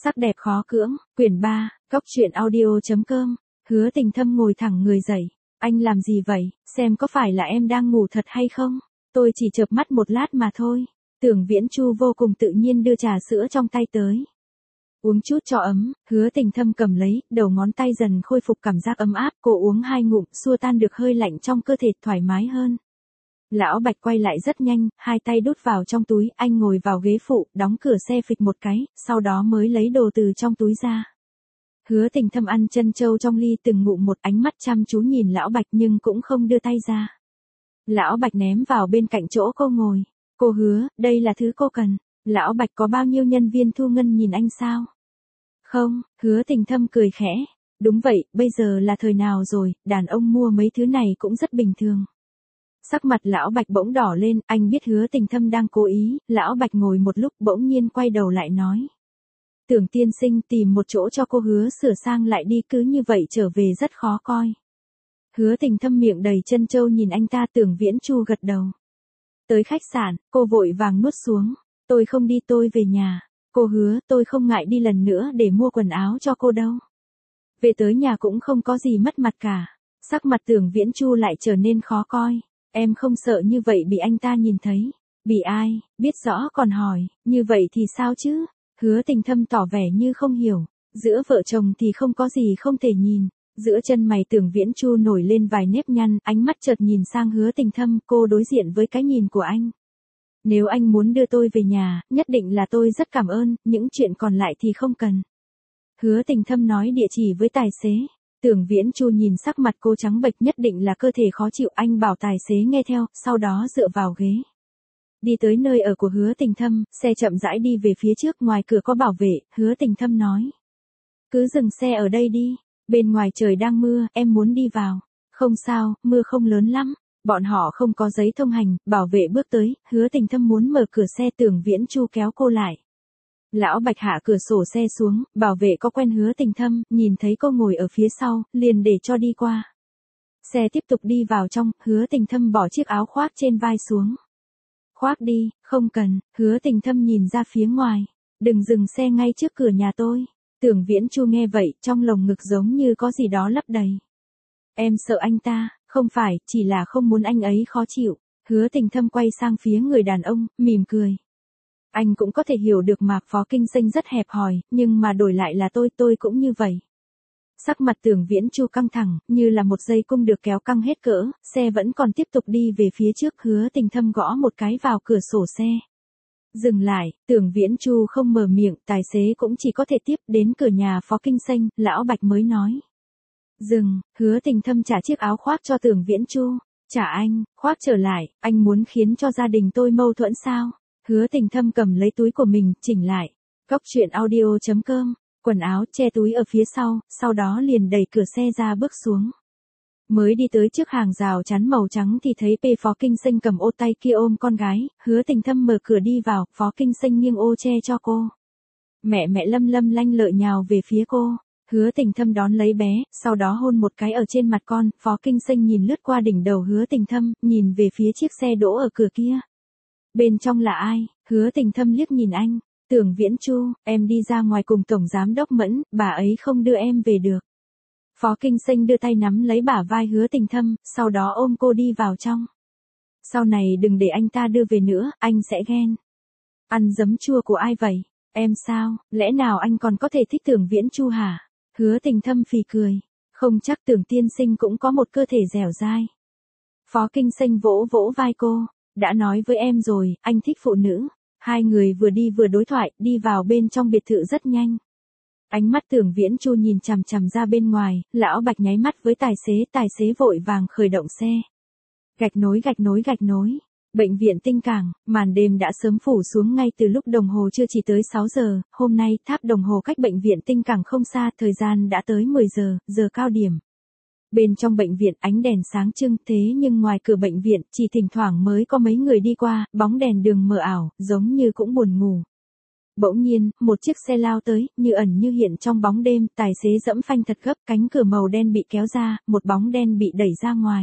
Sắc đẹp khó cưỡng, quyển 3, coctruyện audio.com. Hứa Tình Thâm ngồi thẳng người dậy. Anh làm gì vậy, xem có phải là em đang ngủ thật hay không? Tôi chỉ chợp mắt một lát mà thôi. Tưởng Viễn Chu vô cùng tự nhiên đưa trà sữa trong tay tới. Uống chút cho ấm, Hứa Tình Thâm cầm lấy, đầu ngón tay dần khôi phục cảm giác ấm áp, cô uống 2 ngụm, xua tan được hơi lạnh trong cơ thể, thoải mái hơn. Lão Bạch quay lại rất nhanh, 2 tay đút vào trong túi, anh ngồi vào ghế phụ, đóng cửa xe phịch một cái, sau đó mới lấy đồ từ trong túi ra. Hứa Tình Thâm ăn trân châu trong ly từng ngụm một, ánh mắt chăm chú nhìn Lão Bạch nhưng cũng không đưa tay ra. Lão Bạch ném vào bên cạnh chỗ cô ngồi. Cô Hứa, đây là thứ cô cần. Lão Bạch có bao nhiêu nhân viên thu ngân nhìn anh sao? Không, Hứa Tình Thâm cười khẽ. Đúng vậy, bây giờ là thời nào rồi, đàn ông mua mấy thứ này cũng rất bình thường. Sắc mặt Lão Bạch bỗng đỏ lên, anh biết Hứa Tình Thâm đang cố ý, Lão Bạch ngồi một lúc bỗng nhiên quay đầu lại nói. Tưởng tiên sinh tìm một chỗ cho cô Hứa sửa sang lại đi, cứ như vậy trở về rất khó coi. Hứa Tình Thâm miệng đầy trân châu nhìn anh ta. Tưởng Viễn Chu gật đầu. Tới khách sạn, cô vội vàng nuốt xuống. Tôi không đi, tôi về nhà. Cô Hứa, tôi không ngại đi lần nữa để mua quần áo cho cô đâu. Về tới nhà cũng không có gì mất mặt cả. Sắc mặt Tưởng Viễn Chu lại trở nên khó coi. Em không sợ như vậy bị anh ta nhìn thấy. Bị ai, biết rõ còn hỏi, như vậy thì sao chứ? Hứa Tình Thâm tỏ vẻ như không hiểu. Giữa vợ chồng thì không có gì không thể nhìn. Giữa chân mày Tưởng Viễn Chu nổi lên vài nếp nhăn, ánh mắt chợt nhìn sang Hứa Tình Thâm, cô đối diện với cái nhìn của anh. Nếu anh muốn đưa tôi về nhà, nhất định là tôi rất cảm ơn, những chuyện còn lại thì không cần. Hứa Tình Thâm nói địa chỉ với tài xế. Tưởng Viễn Chu nhìn sắc mặt cô trắng bệch, nhất định là cơ thể khó chịu, anh bảo tài xế nghe theo, sau đó dựa vào ghế. Đi tới nơi ở của Hứa Tình Thâm, xe chậm rãi đi về phía trước, ngoài cửa có bảo vệ, Hứa Tình Thâm nói. Cứ dừng xe ở đây đi, bên ngoài trời đang mưa, em muốn đi vào. Không sao, mưa không lớn lắm. Bọn họ không có giấy thông hành, bảo vệ bước tới, Hứa Tình Thâm muốn mở cửa xe, Tưởng Viễn Chu kéo cô lại. Lão Bạch hạ cửa sổ xe xuống, bảo vệ có quen Hứa Tình Thâm, nhìn thấy cô ngồi ở phía sau, liền để cho đi qua. Xe tiếp tục đi vào trong, Hứa Tình Thâm bỏ chiếc áo khoác trên vai xuống. Khoác đi, không cần, Hứa Tình Thâm nhìn ra phía ngoài. Đừng dừng xe ngay trước cửa nhà tôi. Tưởng Viễn Chu nghe vậy, trong lồng ngực giống như có gì đó lấp đầy. Em sợ anh ta, không phải, chỉ là không muốn anh ấy khó chịu. Hứa Tình Thâm quay sang phía người đàn ông, mỉm cười. Anh cũng có thể hiểu được mà, Phó Kinh Sinh rất hẹp hòi, nhưng mà đổi lại là tôi cũng như vậy. Sắc mặt Tưởng Viễn Chu căng thẳng, như là một dây cung được kéo căng hết cỡ, xe vẫn còn tiếp tục đi về phía trước. Hứa Tình Thâm gõ một cái vào cửa sổ xe. Dừng lại, Tưởng Viễn Chu không mở miệng, tài xế cũng chỉ có thể tiếp đến cửa nhà Phó Kinh Sinh, Lão Bạch mới nói. Dừng, Hứa Tình Thâm trả chiếc áo khoác cho Tưởng Viễn Chu. Trả anh, khoác trở lại, anh muốn khiến cho gia đình tôi mâu thuẫn sao? Hứa Tình Thâm cầm lấy túi của mình, chỉnh lại. Coctruyện audio.com, quần áo che túi ở phía sau đó liền đẩy cửa xe ra bước xuống. Mới đi tới trước hàng rào chắn màu trắng thì thấy Phó Kinh Sinh cầm ô tay kia ôm con gái, Hứa Tình Thâm mở cửa đi vào, Phó Kinh Sinh nghiêng ô che cho cô. Mẹ Lâm Lâm lanh lợi nhào về phía cô. Hứa Tình Thâm đón lấy bé, sau đó hôn một cái ở trên mặt con, Phó Kinh Sinh nhìn lướt qua đỉnh đầu Hứa Tình Thâm, nhìn về phía chiếc xe đỗ ở cửa kia. Bên trong là ai? Hứa Tình Thâm liếc nhìn anh. Tưởng Viễn Chu, em đi ra ngoài cùng Tổng Giám Đốc Mẫn, bà ấy không đưa em về được. Phó Kinh Sinh đưa tay nắm lấy bả vai Hứa Tình Thâm, sau đó ôm cô đi vào trong. Sau này đừng để anh ta đưa về nữa, anh sẽ ghen. Ăn giấm chua của ai vậy? Em sao, lẽ nào anh còn có thể thích Tưởng Viễn Chu hả? Hứa Tình Thâm phì cười. Không chắc Tưởng tiên sinh cũng có một cơ thể dẻo dai. Phó Kinh Sinh vỗ vỗ vai cô. Đã nói với em rồi, anh thích phụ nữ. Hai người vừa đi vừa đối thoại, đi vào bên trong biệt thự rất nhanh. Ánh mắt Tưởng Viễn Chu nhìn chằm chằm ra bên ngoài, Lão Bạch nháy mắt với tài xế vội vàng khởi động xe. Gạch nối. Bệnh viện Tinh Cảng, màn đêm đã sớm phủ xuống ngay từ lúc đồng hồ chưa chỉ tới 6 giờ, hôm nay tháp đồng hồ cách bệnh viện Tinh Cảng không xa, thời gian đã tới 10 giờ, giờ cao điểm. Bên trong bệnh viện ánh đèn sáng trưng, thế nhưng ngoài cửa bệnh viện chỉ thỉnh thoảng mới có mấy người đi qua, bóng đèn đường mờ ảo, giống như cũng buồn ngủ. Bỗng nhiên, một chiếc xe lao tới, như ẩn như hiện trong bóng đêm, tài xế giẫm phanh thật gấp, cánh cửa màu đen bị kéo ra, một bóng đen bị đẩy ra ngoài.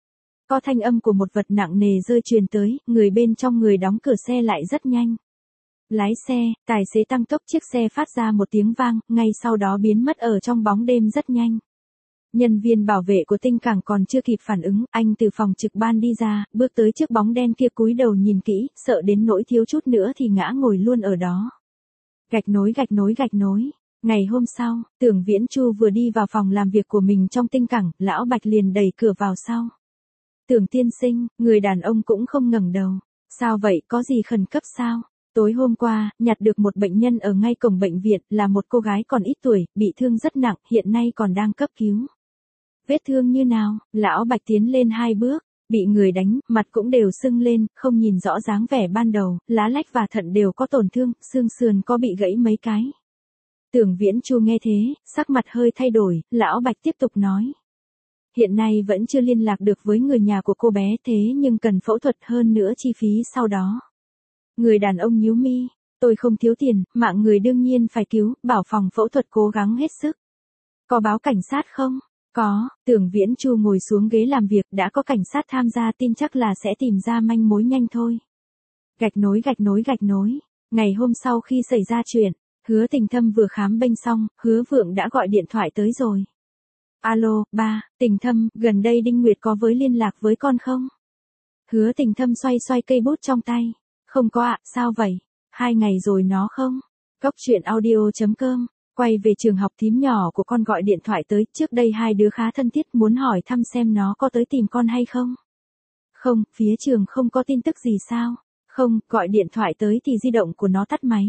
Có thanh âm của một vật nặng nề rơi truyền tới, người bên trong người đóng cửa xe lại rất nhanh. Lái xe, tài xế tăng tốc chiếc xe phát ra một tiếng vang, ngay sau đó biến mất ở trong bóng đêm rất nhanh. Nhân viên bảo vệ của Tinh Cảng còn chưa kịp phản ứng, anh từ phòng trực ban đi ra, bước tới trước bóng đen kia cúi đầu nhìn kỹ, sợ đến nỗi thiếu chút nữa thì ngã ngồi luôn ở đó. Gạch nối gạch nối gạch nối. Ngày hôm sau, Tưởng Viễn Chu vừa đi vào phòng làm việc của mình trong Tinh Cảng, Lão Bạch liền đẩy cửa vào sau. Tưởng tiên sinh, người đàn ông cũng không ngẩng đầu. Sao vậy, có gì khẩn cấp sao? Tối hôm qua, nhặt được một bệnh nhân ở ngay cổng bệnh viện, là một cô gái còn ít tuổi, bị thương rất nặng, hiện nay còn đang cấp cứu. Vết thương như nào? Lão Bạch tiến lên 2 bước, bị người đánh, mặt cũng đều sưng lên, không nhìn rõ dáng vẻ ban đầu, lá lách và thận đều có tổn thương, xương sườn có bị gãy mấy cái. Tưởng Viễn Chu nghe thế, sắc mặt hơi thay đổi, Lão Bạch tiếp tục nói. Hiện nay vẫn chưa liên lạc được với người nhà của cô bé, thế nhưng cần phẫu thuật hơn nữa chi phí sau đó. Người đàn ông nhíu mi, tôi không thiếu tiền, mạng người đương nhiên phải cứu, bảo phòng phẫu thuật cố gắng hết sức. Có báo cảnh sát không? Có, Tưởng Viễn Chu ngồi xuống ghế làm việc, đã có cảnh sát tham gia, tin chắc là sẽ tìm ra manh mối nhanh thôi. Gạch nối gạch nối gạch nối. Ngày hôm sau khi xảy ra chuyện, Hứa Tình Thâm vừa khám bệnh xong, Hứa Vượng đã gọi điện thoại tới rồi. Alo, ba, Tình Thâm, gần đây Đinh Nguyệt có với liên lạc với con không? Hứa Tình Thâm xoay xoay cây bút trong tay. Không có ạ, sao vậy? 2 ngày rồi nó không? Cốc truyện audio.com. Quay về trường học, thím nhỏ của con gọi điện thoại tới, trước đây hai đứa khá thân thiết, muốn hỏi thăm xem nó có tới tìm con hay không. Không, phía trường không có tin tức gì sao? Không, gọi điện thoại tới thì di động của nó tắt máy.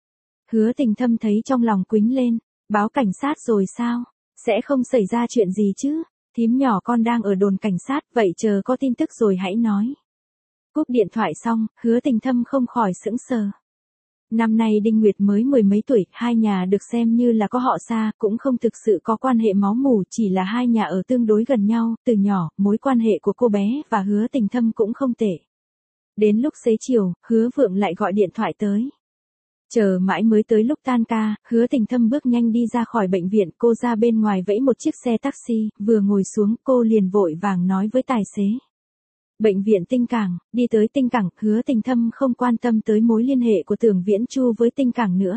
Hứa Tình Thâm thấy trong lòng quýnh lên, báo cảnh sát rồi sao? Sẽ không xảy ra chuyện gì chứ? Thím nhỏ con đang ở đồn cảnh sát, vậy chờ có tin tức rồi hãy nói. Cúp điện thoại xong, Hứa Tình Thâm không khỏi sững sờ. Năm nay Đinh Nguyệt mới 10 mấy tuổi, hai nhà được xem như là có họ xa, cũng không thực sự có quan hệ máu mủ, chỉ là hai nhà ở tương đối gần nhau, từ nhỏ, mối quan hệ của cô bé và Hứa Tình Thâm cũng không tệ. Đến lúc xế chiều, Hứa Vượng lại gọi điện thoại tới. Chờ mãi mới tới lúc tan ca, Hứa Tình Thâm bước nhanh đi ra khỏi bệnh viện, cô ra bên ngoài vẫy một chiếc xe taxi, vừa ngồi xuống, cô liền vội vàng nói với tài xế. Bệnh viện Tinh Cảng, đi tới Tinh Cảng, Hứa Tình Thâm không quan tâm tới mối liên hệ của Tưởng Viễn Chu với Tinh Cảng nữa.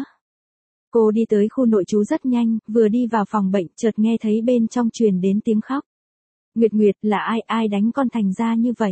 Cô đi tới khu nội trú rất nhanh, vừa đi vào phòng bệnh, chợt nghe thấy bên trong truyền đến tiếng khóc. Nguyệt Nguyệt, là ai đánh con thành ra như vậy?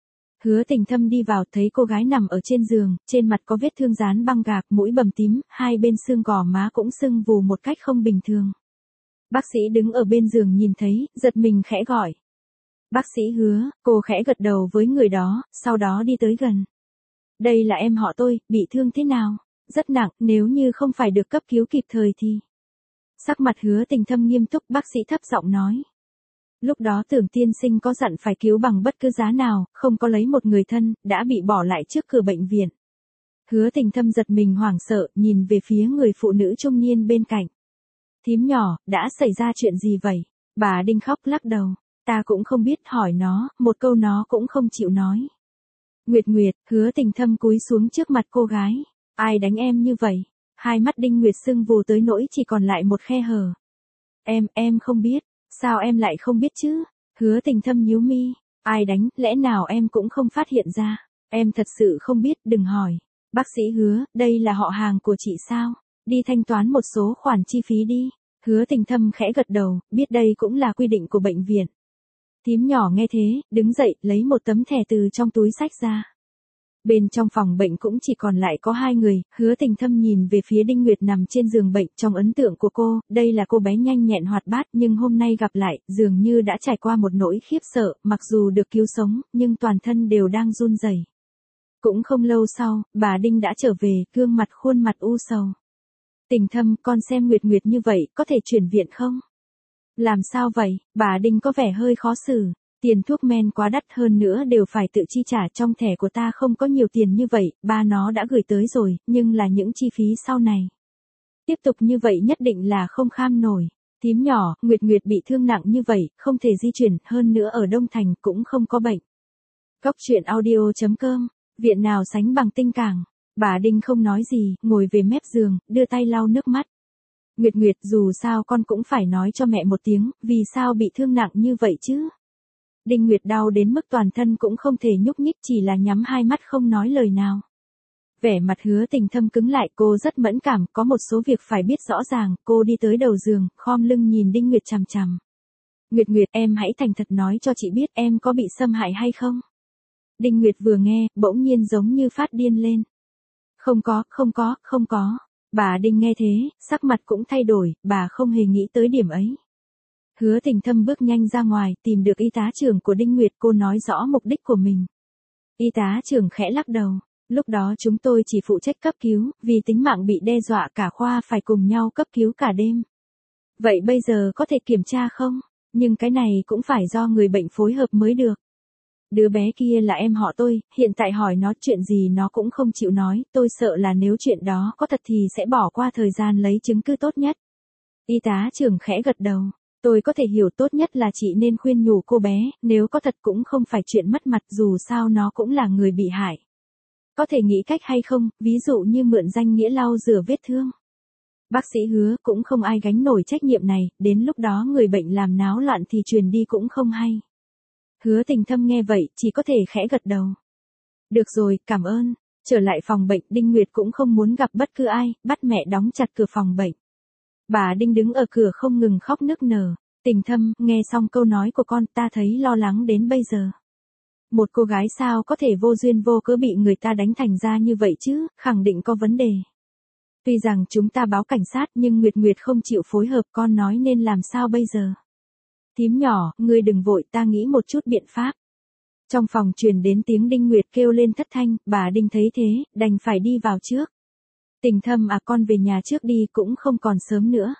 Hứa Tình Thâm đi vào, thấy cô gái nằm ở trên giường, trên mặt có vết thương dán băng gạc, mũi bầm tím, hai bên xương gò má cũng sưng vù một cách không bình thường. Bác sĩ đứng ở bên giường nhìn thấy, giật mình khẽ gọi. Bác sĩ Hứa, cô khẽ gật đầu với người đó, sau đó đi tới gần. Đây là em họ tôi, bị thương thế nào? Rất nặng, nếu như không phải được cấp cứu kịp thời thì... Sắc mặt Hứa Tình Thâm nghiêm túc, bác sĩ thấp giọng nói. Lúc đó Tưởng tiên sinh có dặn phải cứu bằng bất cứ giá nào, không có lấy một người thân, đã bị bỏ lại trước cửa bệnh viện. Hứa Tình Thâm giật mình hoảng sợ, nhìn về phía người phụ nữ trung niên bên cạnh. Thím nhỏ, đã xảy ra chuyện gì vậy? Bà Đinh khóc lắc đầu. Ta cũng không biết, hỏi nó, một câu nó cũng không chịu nói. Nguyệt Nguyệt, Hứa Tình Thâm cúi xuống trước mặt cô gái. Ai đánh em như vậy? Hai mắt Đinh Nguyệt sưng vù tới nỗi chỉ còn lại một khe hở. Em không biết. Sao em lại không biết chứ? Hứa Tình Thâm nhíu mi. Ai đánh, lẽ nào em cũng không phát hiện ra? Em thật sự không biết, đừng hỏi. Bác sĩ Hứa, đây là họ hàng của chị sao? Đi thanh toán một số khoản chi phí đi. Hứa Tình Thâm khẽ gật đầu, biết đây cũng là quy định của bệnh viện. Thím nhỏ nghe thế, đứng dậy, lấy một tấm thẻ từ trong túi xách ra. Bên trong phòng bệnh cũng chỉ còn lại có 2 người, Hứa Tình Thâm nhìn về phía Đinh Nguyệt nằm trên giường bệnh, trong ấn tượng của cô, đây là cô bé nhanh nhẹn hoạt bát, nhưng hôm nay gặp lại, dường như đã trải qua một nỗi khiếp sợ, mặc dù được cứu sống, nhưng toàn thân đều đang run rẩy. Cũng không lâu sau, bà Đinh đã trở về, gương mặt khuôn mặt u sầu. Tình Thâm, con xem Nguyệt Nguyệt như vậy, có thể chuyển viện không? Làm sao vậy? Bà Đinh có vẻ hơi khó xử. Tiền thuốc men quá đắt, hơn nữa đều phải tự chi trả, trong thẻ của ta không có nhiều tiền như vậy, ba nó đã gửi tới rồi, nhưng là những chi phí sau này. Tiếp tục như vậy nhất định là không kham nổi. Thím nhỏ, Nguyệt Nguyệt bị thương nặng như vậy, không thể di chuyển, hơn nữa ở Đông Thành cũng không có bệnh. Cốc truyện audio.com, viện nào sánh bằng Tinh Cảng. Bà Đinh không nói gì, ngồi về mép giường, đưa tay lau nước mắt. Nguyệt Nguyệt, dù sao con cũng phải nói cho mẹ một tiếng, vì sao bị thương nặng như vậy chứ? Đinh Nguyệt đau đến mức toàn thân cũng không thể nhúc nhích, chỉ là nhắm hai mắt không nói lời nào. Vẻ mặt Hứa Tình Thâm cứng lại, cô rất mẫn cảm, có một số việc phải biết rõ ràng, cô đi tới đầu giường, khom lưng nhìn Đinh Nguyệt chằm chằm. Nguyệt Nguyệt, em hãy thành thật nói cho chị biết em có bị xâm hại hay không? Đinh Nguyệt vừa nghe, bỗng nhiên giống như phát điên lên. Không có. Bà Đinh nghe thế, sắc mặt cũng thay đổi, bà không hề nghĩ tới điểm ấy. Hứa Tình Thâm bước nhanh ra ngoài, tìm được y tá trưởng của Đinh Nguyệt, cô nói rõ mục đích của mình. Y tá trưởng khẽ lắc đầu. Lúc đó chúng tôi chỉ phụ trách cấp cứu, vì tính mạng bị đe dọa cả khoa phải cùng nhau cấp cứu cả đêm. Vậy bây giờ có thể kiểm tra không? Nhưng cái này cũng phải do người bệnh phối hợp mới được. Đứa bé kia là em họ tôi, hiện tại hỏi nó chuyện gì nó cũng không chịu nói, tôi sợ là nếu chuyện đó có thật thì sẽ bỏ qua thời gian lấy chứng cứ tốt nhất. Y tá trưởng khẽ gật đầu. Tôi có thể hiểu, tốt nhất là chị nên khuyên nhủ cô bé, nếu có thật cũng không phải chuyện mất mặt, dù sao nó cũng là người bị hại. Có thể nghĩ cách hay không, ví dụ như mượn danh nghĩa lau rửa vết thương. Bác sĩ Hứa, cũng không ai gánh nổi trách nhiệm này, đến lúc đó người bệnh làm náo loạn thì truyền đi cũng không hay. Hứa Tình Thâm nghe vậy, chỉ có thể khẽ gật đầu. Được rồi, cảm ơn. Trở lại phòng bệnh, Đinh Nguyệt cũng không muốn gặp bất cứ ai, bắt mẹ đóng chặt cửa phòng bệnh. Bà Đinh đứng ở cửa không ngừng khóc nức nở. Tình Thâm, nghe xong câu nói của con, ta thấy lo lắng đến bây giờ. Một cô gái sao có thể vô duyên vô cớ bị người ta đánh thành ra như vậy chứ, khẳng định có vấn đề. Tuy rằng chúng ta báo cảnh sát nhưng Nguyệt Nguyệt không chịu phối hợp, con nói nên làm sao bây giờ. Thím nhỏ, ngươi đừng vội, ta nghĩ một chút biện pháp. Trong phòng truyền đến tiếng Đinh Nguyệt kêu lên thất thanh, bà Đinh thấy thế, đành phải đi vào trước. Tình Thâm à, con về nhà trước đi, cũng không còn sớm nữa.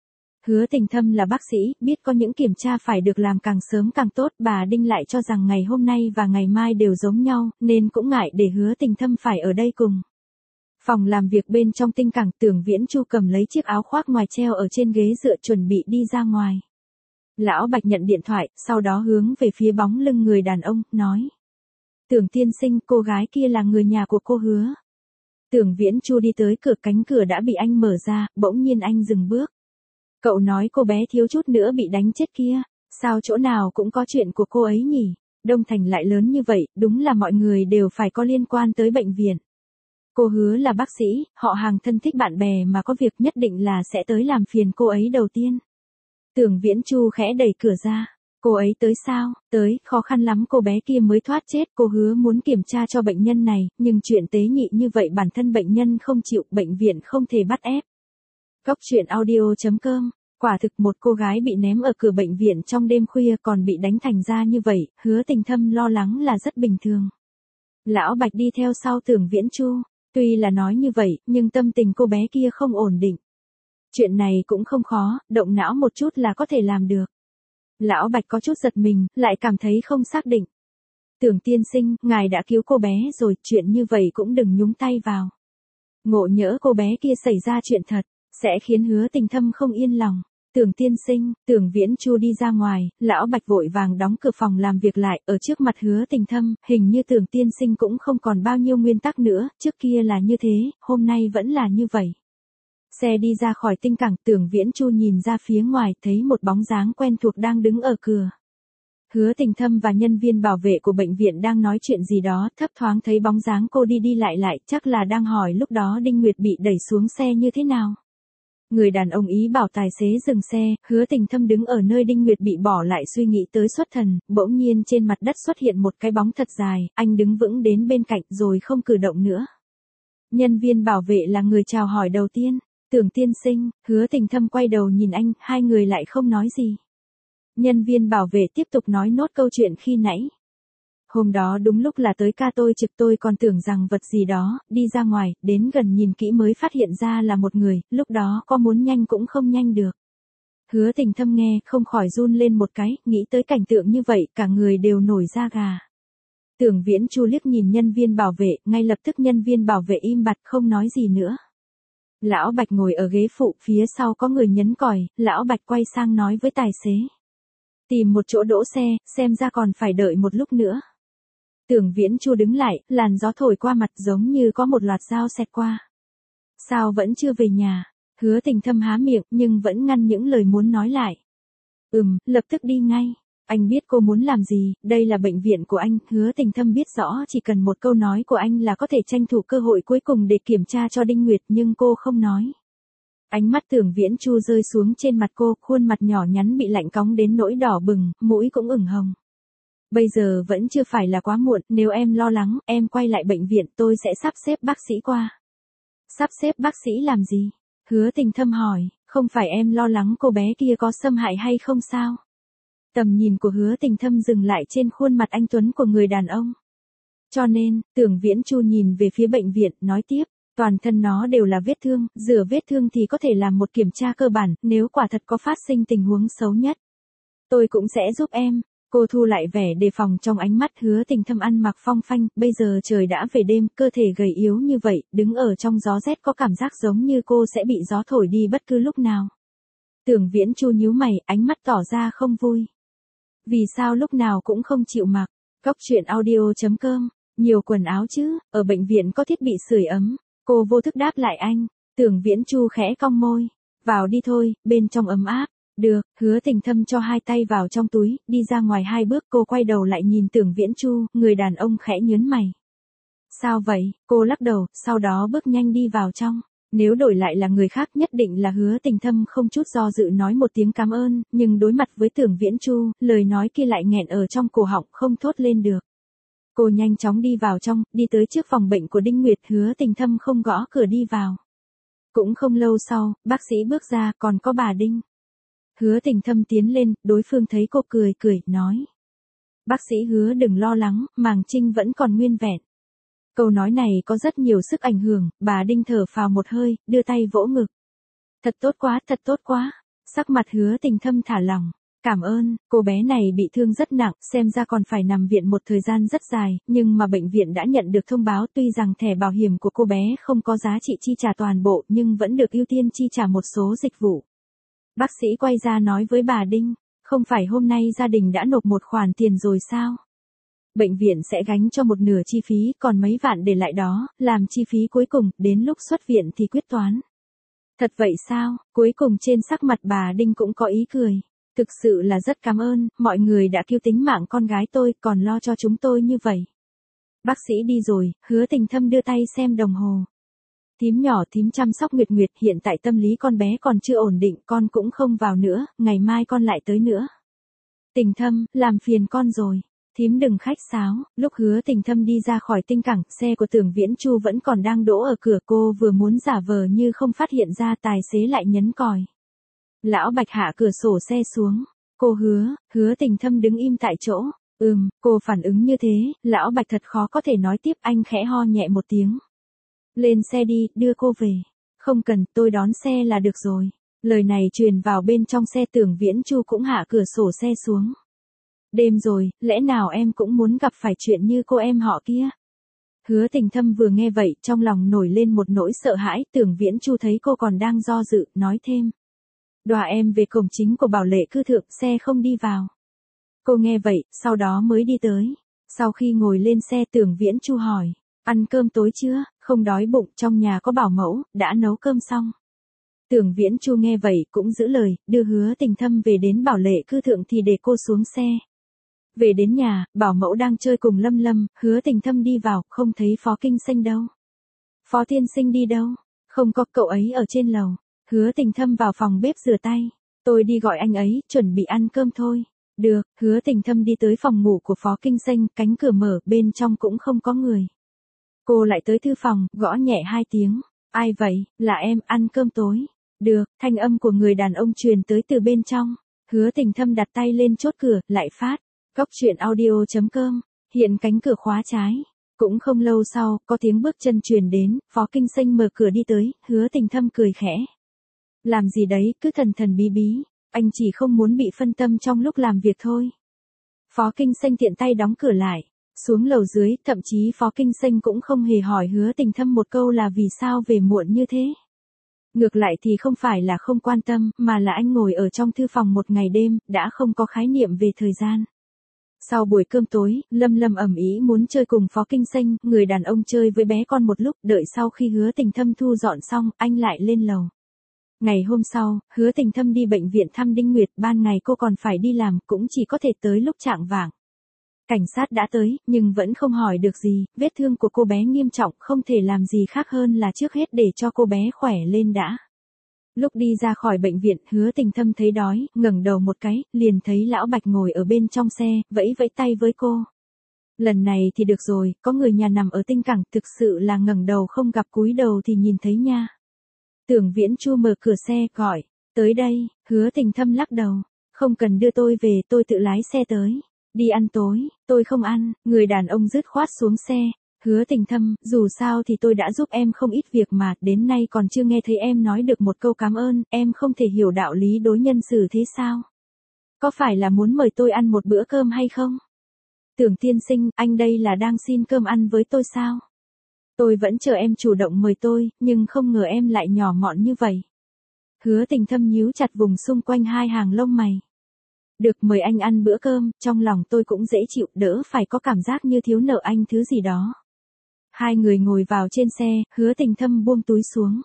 Hứa Tình Thâm là bác sĩ, biết có những kiểm tra phải được làm càng sớm càng tốt, bà Đinh lại cho rằng ngày hôm nay và ngày mai đều giống nhau, nên cũng ngại để Hứa Tình Thâm phải ở đây cùng. Phòng làm việc bên trong Tinh Cảng, Tưởng Viễn Chu cầm lấy chiếc áo khoác ngoài treo ở trên ghế dựa chuẩn bị đi ra ngoài. Lão Bạch nhận điện thoại, sau đó hướng về phía bóng lưng người đàn ông, nói. Tưởng tiên sinh, cô gái kia là người nhà của cô Hứa. Tưởng Viễn Chu đi tới cửa, cánh cửa đã bị anh mở ra, bỗng nhiên anh dừng bước. Cậu nói cô bé thiếu chút nữa bị đánh chết kia, sao chỗ nào cũng có chuyện của cô ấy nhỉ? Đông Thành lại lớn như vậy, đúng là mọi người đều phải có liên quan tới bệnh viện. Cô Hứa là bác sĩ, họ hàng thân thích bạn bè mà có việc nhất định là sẽ tới làm phiền cô ấy đầu tiên. Tưởng Viễn Chu khẽ đẩy cửa ra. Cô ấy tới sao? Tới, khó khăn lắm cô bé kia mới thoát chết. Cô Hứa muốn kiểm tra cho bệnh nhân này, nhưng chuyện tế nhị như vậy bản thân bệnh nhân không chịu, bệnh viện không thể bắt ép. Góc truyện audio.com. Quả thực một cô gái bị ném ở cửa bệnh viện trong đêm khuya còn bị đánh thành ra như vậy, Hứa Tình Thâm lo lắng là rất bình thường. Lão Bạch đi theo sau Tưởng Viễn Chu. Tuy là nói như vậy, nhưng tâm tình cô bé kia không ổn định. Chuyện này cũng không khó, động não một chút là có thể làm được. Lão Bạch có chút giật mình, lại cảm thấy không xác định. Tưởng tiên sinh, ngài đã cứu cô bé rồi, chuyện như vậy cũng đừng nhúng tay vào. Ngộ nhỡ cô bé kia xảy ra chuyện thật, sẽ khiến Hứa Tình Thâm không yên lòng. Tưởng tiên sinh, Tưởng Viễn Chu đi ra ngoài, Lão Bạch vội vàng đóng cửa phòng làm việc lại, ở trước mặt Hứa Tình Thâm, hình như Tưởng tiên sinh cũng không còn bao nhiêu nguyên tắc nữa, trước kia là như thế, hôm nay vẫn là như vậy. Xe đi ra khỏi Tinh Cảng, Tưởng Viễn Chu nhìn ra phía ngoài, thấy một bóng dáng quen thuộc đang đứng ở cửa. Hứa Tình Thâm và nhân viên bảo vệ của bệnh viện đang nói chuyện gì đó, thấp thoáng thấy bóng dáng cô đi đi lại, chắc là đang hỏi lúc đó Đinh Nguyệt bị đẩy xuống xe như thế nào. Người đàn ông ý bảo tài xế dừng xe, Hứa Tình Thâm đứng ở nơi Đinh Nguyệt bị bỏ lại suy nghĩ tới xuất thần, bỗng nhiên trên mặt đất xuất hiện một cái bóng thật dài, anh đứng vững đến bên cạnh rồi không cử động nữa. Nhân viên bảo vệ là người chào hỏi đầu tiên. Tưởng tiên sinh, Hứa Tình Thâm quay đầu nhìn anh, hai người lại không nói gì. Nhân viên bảo vệ tiếp tục nói nốt câu chuyện khi nãy. Hôm đó đúng lúc là tới ca tôi trực, tôi còn tưởng rằng vật gì đó, đi ra ngoài, đến gần nhìn kỹ mới phát hiện ra là một người, lúc đó có muốn nhanh cũng không nhanh được. Hứa Tình Thâm nghe, không khỏi run lên một cái, nghĩ tới cảnh tượng như vậy, cả người đều nổi da gà. Tưởng Viễn Chu liếc nhìn nhân viên bảo vệ, ngay lập tức nhân viên bảo vệ im bặt không nói gì nữa. Lão Bạch ngồi ở ghế phụ, phía sau có người nhấn còi, Lão Bạch quay sang nói với tài xế. Tìm một chỗ đỗ xe, xem ra còn phải đợi một lúc nữa. Tưởng Viễn Chu đứng lại, làn gió thổi qua mặt giống như có một loạt dao xẹt qua. Sao vẫn chưa về nhà? Hứa Tình Thâm há miệng nhưng vẫn ngăn những lời muốn nói lại. Lập tức đi ngay. Anh biết cô muốn làm gì, đây là bệnh viện của anh, Hứa Tình Thâm biết rõ chỉ cần một câu nói của anh là có thể tranh thủ cơ hội cuối cùng để kiểm tra cho Đinh Nguyệt, nhưng cô không nói. Ánh mắt Tưởng Viễn Chu rơi xuống trên mặt cô, khuôn mặt nhỏ nhắn bị lạnh cóng đến nỗi đỏ bừng, mũi cũng ửng hồng. Bây giờ vẫn chưa phải là quá muộn, nếu em lo lắng, em quay lại bệnh viện, tôi sẽ sắp xếp bác sĩ qua. Sắp xếp bác sĩ làm gì? Hứa Tình Thâm hỏi, không phải em lo lắng cô bé kia có xâm hại hay không sao? Tầm nhìn của Hứa Tình Thâm dừng lại trên khuôn mặt anh tuấn của người đàn ông. Cho nên, Tưởng Viễn Chu nhìn về phía bệnh viện, nói tiếp, toàn thân nó đều là vết thương, rửa vết thương thì có thể làm một kiểm tra cơ bản, nếu quả thật có phát sinh tình huống xấu nhất. Tôi cũng sẽ giúp em. Cô thu lại vẻ đề phòng trong ánh mắt. Hứa Tình Thâm ăn mặc phong phanh, bây giờ trời đã về đêm, cơ thể gầy yếu như vậy, đứng ở trong gió rét có cảm giác giống như cô sẽ bị gió thổi đi bất cứ lúc nào. Tưởng Viễn Chu nhíu mày, ánh mắt tỏ ra không vui. Vì sao lúc nào cũng không chịu mặc? Góc truyện audio.com, nhiều quần áo chứ, ở bệnh viện có thiết bị sưởi ấm. Cô vô thức đáp lại anh. Tưởng Viễn Chu khẽ cong môi. Vào đi thôi, bên trong ấm áp. Được, Hứa Tình Thâm cho hai tay vào trong túi, đi ra ngoài 2 bước, cô quay đầu lại nhìn Tưởng Viễn Chu, người đàn ông khẽ nhướng mày. Sao vậy? Cô lắc đầu, sau đó bước nhanh đi vào trong. Nếu đổi lại là người khác nhất định là Hứa Tình Thâm không chút do dự nói một tiếng cảm ơn, nhưng đối mặt với Tưởng Viễn Chu, lời nói kia lại nghẹn ở trong cổ họng không thốt lên được. Cô nhanh chóng đi vào trong, đi tới trước phòng bệnh của Đinh Nguyệt. Hứa Tình Thâm không gõ cửa đi vào. Cũng không lâu sau, bác sĩ bước ra, còn có bà Đinh. Hứa Tình Thâm tiến lên, đối phương thấy cô cười, nói. Bác sĩ Hứa đừng lo lắng, màng trinh vẫn còn nguyên vẹn. Câu nói này có rất nhiều sức ảnh hưởng, bà Đinh thở phào một hơi, đưa tay vỗ ngực. Thật tốt quá. Sắc mặt Hứa Tình Thâm thả lỏng. Cảm ơn, cô bé này bị thương rất nặng, xem ra còn phải nằm viện một thời gian rất dài, nhưng mà bệnh viện đã nhận được thông báo tuy rằng thẻ bảo hiểm của cô bé không có giá trị chi trả toàn bộ nhưng vẫn được ưu tiên chi trả một số dịch vụ. Bác sĩ quay ra nói với bà Đinh, không phải hôm nay gia đình đã nộp một khoản tiền rồi sao? Bệnh viện sẽ gánh cho một nửa chi phí, còn mấy vạn để lại đó, làm chi phí cuối cùng, đến lúc xuất viện thì quyết toán. Thật vậy sao? Cuối cùng trên sắc mặt bà Đinh cũng có ý cười. Thực sự là rất cảm ơn, mọi người đã cứu tính mạng con gái tôi, còn lo cho chúng tôi như vậy. Bác sĩ đi rồi, Hứa Tình Thâm đưa tay xem đồng hồ. Thím nhỏ, thím chăm sóc Nguyệt Nguyệt, hiện tại tâm lý con bé còn chưa ổn định, con cũng không vào nữa, ngày mai con lại tới nữa. Tình Thâm, làm phiền con rồi. Thím đừng khách sáo. Lúc Hứa Tình Thâm đi ra khỏi tinh cảng, xe của Tưởng Viễn Chu vẫn còn đang đỗ ở cửa, cô vừa muốn giả vờ như không phát hiện ra, tài xế lại nhấn còi. Lão Bạch hạ cửa sổ xe xuống. Cô Hứa Tình Thâm đứng im tại chỗ. Cô phản ứng như thế, Lão Bạch thật khó có thể nói tiếp, anh khẽ ho nhẹ một tiếng. Lên xe đi, đưa cô về. Không cần, tôi đón xe là được rồi. Lời này truyền vào bên trong xe. Tưởng Viễn Chu cũng hạ cửa sổ xe xuống. Đêm rồi, lẽ nào em cũng muốn gặp phải chuyện như cô em họ kia? Hứa Tình Thâm vừa nghe vậy, trong lòng nổi lên một nỗi sợ hãi. Tưởng Viễn Chu thấy cô còn đang do dự, nói thêm. Đòa em về cổng chính của Bảo Lệ Cư Thượng, xe không đi vào. Cô nghe vậy, sau đó mới đi tới. Sau khi ngồi lên xe, Tưởng Viễn Chu hỏi. Ăn cơm tối chưa? Không đói bụng, trong nhà có bảo mẫu, đã nấu cơm xong. Tưởng Viễn Chu nghe vậy cũng giữ lời, đưa Hứa Tình Thâm về đến Bảo Lệ Cư Thượng thì để cô xuống xe. Về đến nhà, bảo mẫu đang chơi cùng Lâm Lâm, Hứa Tình Thâm đi vào, không thấy Phó Kinh Sinh đâu. Phó tiên sinh đi đâu? Không có, cậu ấy ở trên lầu. Hứa Tình Thâm vào phòng bếp rửa tay. Tôi đi gọi anh ấy, chuẩn bị ăn cơm thôi. Được, Hứa Tình Thâm đi tới phòng ngủ của Phó Kinh Sinh, cánh cửa mở, bên trong cũng không có người. Cô lại tới thư phòng, gõ nhẹ 2 tiếng. Ai vậy? Là em, ăn cơm tối. Được, thanh âm của người đàn ông truyền tới từ bên trong. Hứa Tình Thâm đặt tay lên chốt cửa, lại phát. Góc truyện audio.com, hiện cánh cửa khóa trái. Cũng không lâu sau, có tiếng bước chân truyền đến, Phó Kinh Sinh mở cửa đi tới, Hứa Tình Thâm cười khẽ. Làm gì đấy, cứ thần thần bí bí, anh chỉ không muốn bị phân tâm trong lúc làm việc thôi. Phó Kinh Sinh tiện tay đóng cửa lại, xuống lầu dưới, thậm chí Phó Kinh Sinh cũng không hề hỏi Hứa Tình Thâm một câu là vì sao về muộn như thế. Ngược lại thì không phải là không quan tâm, mà là anh ngồi ở trong thư phòng một ngày đêm, đã không có khái niệm về thời gian. Sau buổi cơm tối, Lâm Lâm ầm ĩ muốn chơi cùng Phó Kinh Sinh, người đàn ông chơi với bé con một lúc, đợi sau khi Hứa Tình Thâm thu dọn xong, anh lại lên lầu. Ngày hôm sau, Hứa Tình Thâm đi bệnh viện thăm Đinh Nguyệt, ban ngày cô còn phải đi làm, cũng chỉ có thể tới lúc chạng vạng. Cảnh sát đã tới, nhưng vẫn không hỏi được gì, vết thương của cô bé nghiêm trọng, không thể làm gì khác hơn là trước hết để cho cô bé khỏe lên đã. Lúc đi ra khỏi bệnh viện, Hứa Tình Thâm thấy đói, ngẩng đầu một cái, liền thấy Lão Bạch ngồi ở bên trong xe, vẫy vẫy tay với cô. Lần này thì được rồi, có người nhà nằm ở Tinh Cảng, thực sự là ngẩng đầu không gặp cúi đầu thì nhìn thấy nha. Tưởng Viễn Chu mở cửa xe, gọi, tới đây. Hứa Tình Thâm lắc đầu, không cần đưa tôi về, tôi tự lái xe tới. Đi ăn tối, tôi không ăn. Người đàn ông dứt khoát xuống xe. Hứa Tình Thâm, dù sao thì tôi đã giúp em không ít việc mà, đến nay còn chưa nghe thấy em nói được một câu cảm ơn, em không thể hiểu đạo lý đối nhân xử thế sao? Có phải là muốn mời tôi ăn một bữa cơm hay không? Tưởng tiên sinh, anh đây là đang xin cơm ăn với tôi sao? Tôi vẫn chờ em chủ động mời tôi, nhưng không ngờ em lại nhỏ mọn như vậy. Hứa Tình Thâm nhíu chặt vùng xung quanh hai hàng lông mày. Được mời anh ăn bữa cơm, trong lòng tôi cũng dễ chịu, đỡ phải có cảm giác như thiếu nợ anh thứ gì đó. Hai người ngồi vào trên xe, Hứa Tình Thâm buông túi xuống.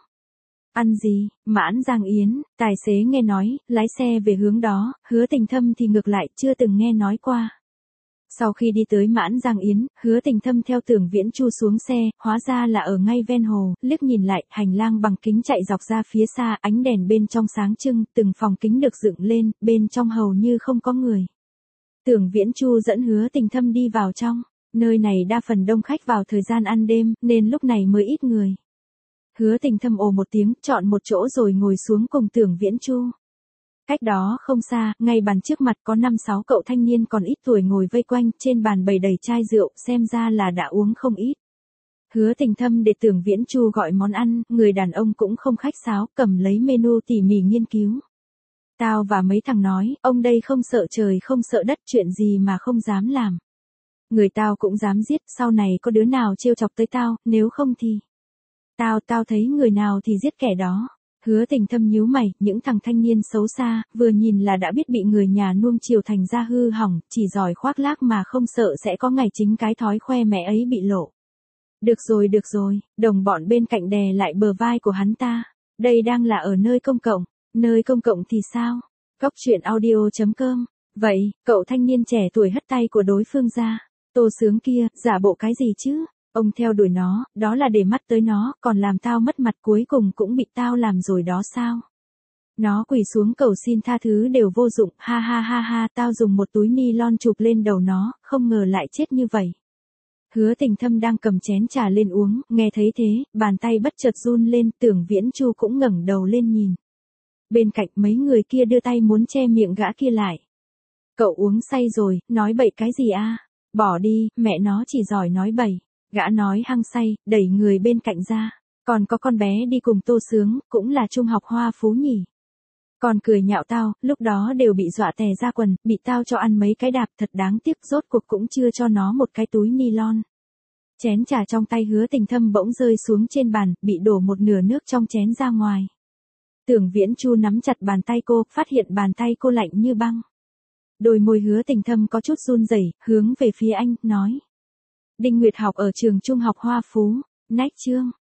Ăn gì? Mãn Giang Yến, tài xế nghe nói, lái xe về hướng đó, Hứa Tình Thâm thì ngược lại, chưa từng nghe nói qua. Sau khi đi tới Mãn Giang Yến, Hứa Tình Thâm theo Tưởng Viễn Chu xuống xe, hóa ra là ở ngay ven hồ, liếc nhìn lại, hành lang bằng kính chạy dọc ra phía xa, ánh đèn bên trong sáng trưng, từng phòng kính được dựng lên, bên trong hầu như không có người. Tưởng Viễn Chu dẫn Hứa Tình Thâm đi vào trong, nơi này đa phần đông khách vào thời gian ăn đêm, nên lúc này mới ít người. Hứa Tình Thâm ồ một tiếng, chọn một chỗ rồi ngồi xuống cùng Tưởng Viễn Chu. Cách đó không xa, ngay bàn trước mặt có 5-6 cậu thanh niên còn ít tuổi ngồi vây quanh, trên bàn bày đầy chai rượu, xem ra là đã uống không ít. Hứa Tình Thâm để Tưởng Viễn Chu gọi món ăn, người đàn ông cũng không khách sáo, cầm lấy menu tỉ mỉ nghiên cứu. Tao và mấy thằng nói, ông đây không sợ trời không sợ đất, chuyện gì mà không dám làm. Người tao cũng dám giết, sau này có đứa nào trêu chọc tới tao, nếu không thì... Tao thấy người nào thì giết kẻ đó. Hứa Tình Thâm nhíu mày, những thằng thanh niên xấu xa, vừa nhìn là đã biết bị người nhà nuông chiều thành ra hư hỏng, chỉ giỏi khoác lác mà không sợ sẽ có ngày chính cái thói khoe mẽ ấy bị lộ. Được rồi, đồng bọn bên cạnh đè lại bờ vai của hắn ta. Đây đang là ở nơi công cộng thì sao? Cóc truyện audio.com. Vậy, cậu thanh niên trẻ tuổi hất tay của đối phương ra. Tô Sướng kia, giả bộ cái gì chứ? Ông theo đuổi nó, đó là để mắt tới nó, còn làm tao mất mặt cuối cùng cũng bị tao làm rồi đó sao? Nó quỳ xuống cầu xin tha thứ đều vô dụng, ha ha ha ha, tao dùng một túi ni lon chụp lên đầu nó, không ngờ lại chết như vậy. Hứa Tình Thâm đang cầm chén trà lên uống, nghe thấy thế, bàn tay bất chợt run lên, Tưởng Viễn Chu cũng ngẩng đầu lên nhìn. Bên cạnh mấy người kia đưa tay muốn che miệng gã kia lại. Cậu uống say rồi, nói bậy cái gì a? Bỏ đi, mẹ nó chỉ giỏi nói bậy. Gã nói hăng say, đẩy người bên cạnh ra. Còn có con bé đi cùng Tô Sướng, cũng là trung học Hoa Phú nhỉ. Còn cười nhạo tao, lúc đó đều bị dọa tè ra quần, bị tao cho ăn mấy cái đạp, thật đáng tiếc, rốt cuộc cũng chưa cho nó một cái túi ni lon. Chén trà trong tay Hứa Tình Thâm bỗng rơi xuống trên bàn, bị đổ một nửa nước trong chén ra ngoài. Tưởng Viễn Chu nắm chặt bàn tay cô, phát hiện bàn tay cô lạnh như băng. Đôi môi Hứa Tình Thâm có chút run rẩy, hướng về phía anh, nói. Đinh Nguyệt học ở trường trung học Hoa Phú, nách chương.